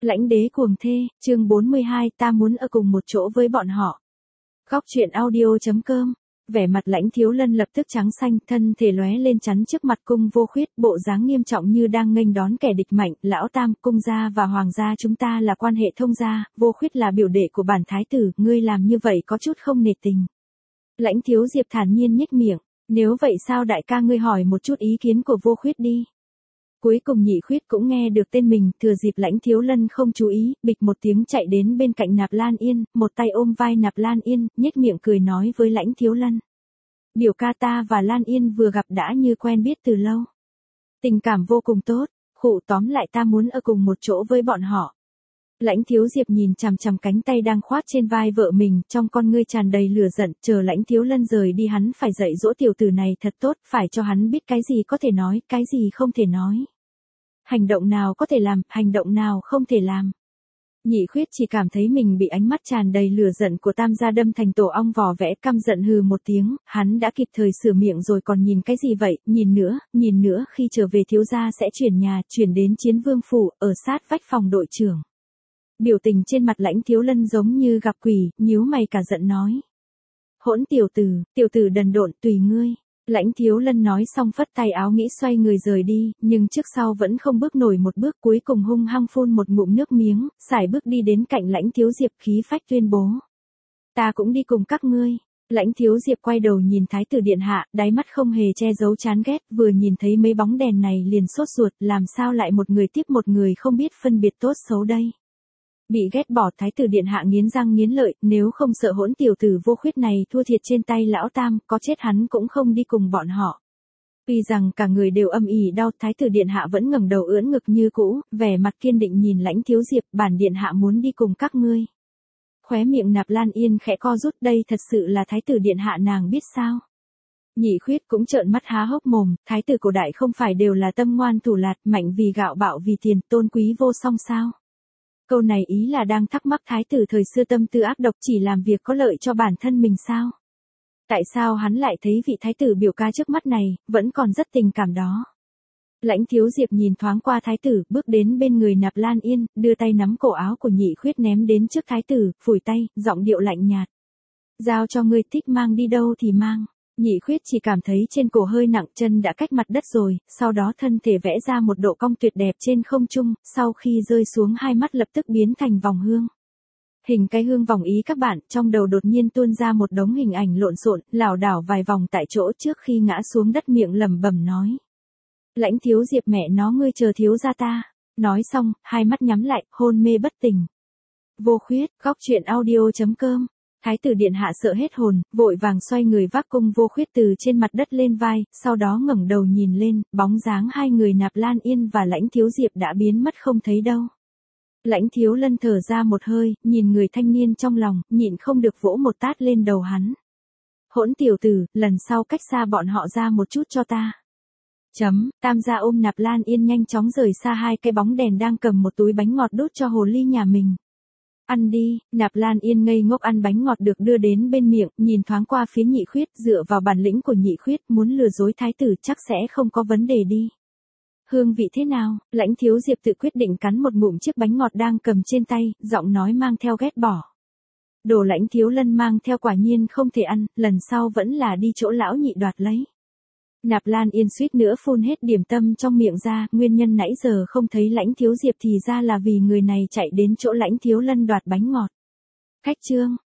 Lãnh đế cuồng thê, chương 42, ta muốn ở cùng một chỗ với bọn họ. Góc truyện audio.com. Vẻ mặt Lãnh Thiếu Lân lập tức trắng xanh, thân thể lóe lên chắn trước mặt Cung Vô Khuyết, bộ dáng nghiêm trọng như đang nghênh đón kẻ địch mạnh. Lão Tam, Cung gia và Hoàng gia chúng ta là quan hệ thông gia, Vô Khuyết là biểu đệ của bản thái tử, ngươi làm như vậy có chút không nể tình. Lãnh Thiếu Diệp thản nhiên nhếch miệng, nếu vậy sao đại ca ngươi hỏi một chút ý kiến của Vô Khuyết đi. Cuối cùng Nhị Khuyết cũng nghe được tên mình, thừa dịp Lãnh Thiếu Lân không chú ý, bịch một tiếng chạy đến bên cạnh Nạp Lan Yên, một tay ôm vai Nạp Lan Yên, nhếch miệng cười nói với Lãnh Thiếu Lân. Biểu ca ta và Lan Yên vừa gặp đã như quen biết từ lâu. Tình cảm vô cùng tốt, khụ tóm lại ta muốn ở cùng một chỗ với bọn họ. Lãnh Thiếu Diệp nhìn chằm chằm cánh tay đang khoác trên vai vợ mình, trong con ngươi tràn đầy lửa giận, chờ Lãnh Thiếu Lân rời đi hắn phải dạy dỗ tiểu tử này thật tốt, phải cho hắn biết cái gì có thể nói, cái gì không thể nói. Hành động nào có thể làm, hành động nào không thể làm. Nhị Khuyết chỉ cảm thấy mình bị ánh mắt tràn đầy lửa giận của Tam gia đâm thành tổ ong vò vẽ, căm giận hừ một tiếng, hắn đã kịp thời sửa miệng rồi còn nhìn cái gì vậy, nhìn nữa, khi trở về thiếu gia sẽ chuyển nhà, chuyển đến Chiến Vương phủ, ở sát vách phòng đội trưởng. Biểu tình trên mặt Lãnh Thiếu Lân giống như gặp quỷ, nhíu mày cả giận nói. Hỗn tiểu tử đần độn, tùy ngươi. Lãnh Thiếu Lân nói xong phất tay áo nghĩ xoay người rời đi, nhưng trước sau vẫn không bước nổi một bước, cuối cùng hung hăng phun một ngụm nước miếng, sải bước đi đến cạnh Lãnh Thiếu Diệp khí phách tuyên bố. Ta cũng đi cùng các ngươi. Lãnh Thiếu Diệp quay đầu nhìn Thái tử điện hạ, đáy mắt không hề che giấu chán ghét, vừa nhìn thấy mấy bóng đèn này liền sốt ruột, làm sao lại một người tiếp một người không biết phân biệt tốt xấu đây. Bị ghét bỏ Thái tử điện hạ nghiến răng nghiến lợi, nếu không sợ hỗn tiểu tử Vô Khuyết này thua thiệt trên tay lão Tam, có chết hắn cũng không đi cùng bọn họ. Tuy rằng cả người đều âm ỉ đau, Thái tử điện hạ vẫn ngẩng đầu ưỡn ngực như cũ, vẻ mặt kiên định nhìn Lãnh Thiếu Diệp, bản điện hạ muốn đi cùng các ngươi. Khóe miệng Nạp Lan Yên khẽ co rút, đây thật sự là Thái tử điện hạ nàng biết sao. Nhị Khuyết cũng trợn mắt há hốc mồm, thái tử cổ đại không phải đều là tâm ngoan thủ lạt, mạnh vì gạo bạo vì tiền, tôn quý vô song sao. Câu này ý là đang thắc mắc thái tử thời xưa tâm tư ác độc chỉ làm việc có lợi cho bản thân mình sao? Tại sao hắn lại thấy vị thái tử biểu ca trước mắt này, vẫn còn rất tình cảm đó? Lãnh Thiếu Diệp nhìn thoáng qua thái tử, bước đến bên người Nạp Lan Yên, đưa tay nắm cổ áo của Nhị Khuyết ném đến trước thái tử, phủi tay, giọng điệu lạnh nhạt. Giao cho ngươi, thích mang đi đâu thì mang. Nhị Khuyết chỉ cảm thấy trên cổ hơi nặng, chân đã cách mặt đất rồi, sau đó thân thể vẽ ra một độ cong tuyệt đẹp trên không trung, sau khi rơi xuống hai mắt lập tức biến thành vòng hương. Hình cái hương vòng ý các bạn, trong đầu đột nhiên tuôn ra một đống hình ảnh lộn xộn, lảo đảo vài vòng tại chỗ trước khi ngã xuống đất miệng lẩm bẩm nói. Lãnh Thiếu Diệp mẹ nó ngươi chờ thiếu gia ta. Nói xong, hai mắt nhắm lại, hôn mê bất tỉnh. Vô Khuyết, góc truyện audio.com. Thái tử điện hạ sợ hết hồn, vội vàng xoay người vác Cung Vô Khuyết từ trên mặt đất lên vai, sau đó ngẩng đầu nhìn lên, bóng dáng hai người Nạp Lan Yên và Lãnh Thiếu Diệp đã biến mất không thấy đâu. Lãnh Thiếu Lân thở ra một hơi, nhìn người thanh niên trong lòng, nhịn không được vỗ một tát lên đầu hắn. Hỗn tiểu tử, lần sau cách xa bọn họ ra một chút cho ta. Tam gia ôm Nạp Lan Yên nhanh chóng rời xa hai cái bóng đèn đang cầm một túi bánh ngọt đút cho hồ ly nhà mình. Ăn đi, Nạp Lan Yên ngây ngốc ăn bánh ngọt được đưa đến bên miệng, nhìn thoáng qua phía Nhị Khuyết, dựa vào bản lĩnh của Nhị Khuyết, muốn lừa dối thái tử chắc sẽ không có vấn đề đi. Hương vị thế nào? Lãnh Thiếu Diệp tự quyết định cắn một ngụm chiếc bánh ngọt đang cầm trên tay, giọng nói mang theo ghét bỏ. Đồ Lãnh Thiếu Lân mang theo quả nhiên không thể ăn, lần sau vẫn là đi chỗ lão nhị đoạt lấy. Nạp Lan Yên suýt nữa phun hết điểm tâm trong miệng ra, nguyên nhân nãy giờ không thấy Lãnh Thiếu Diệp thì ra là vì người này chạy đến chỗ Lãnh Thiếu Lân đoạt bánh ngọt. Cách chương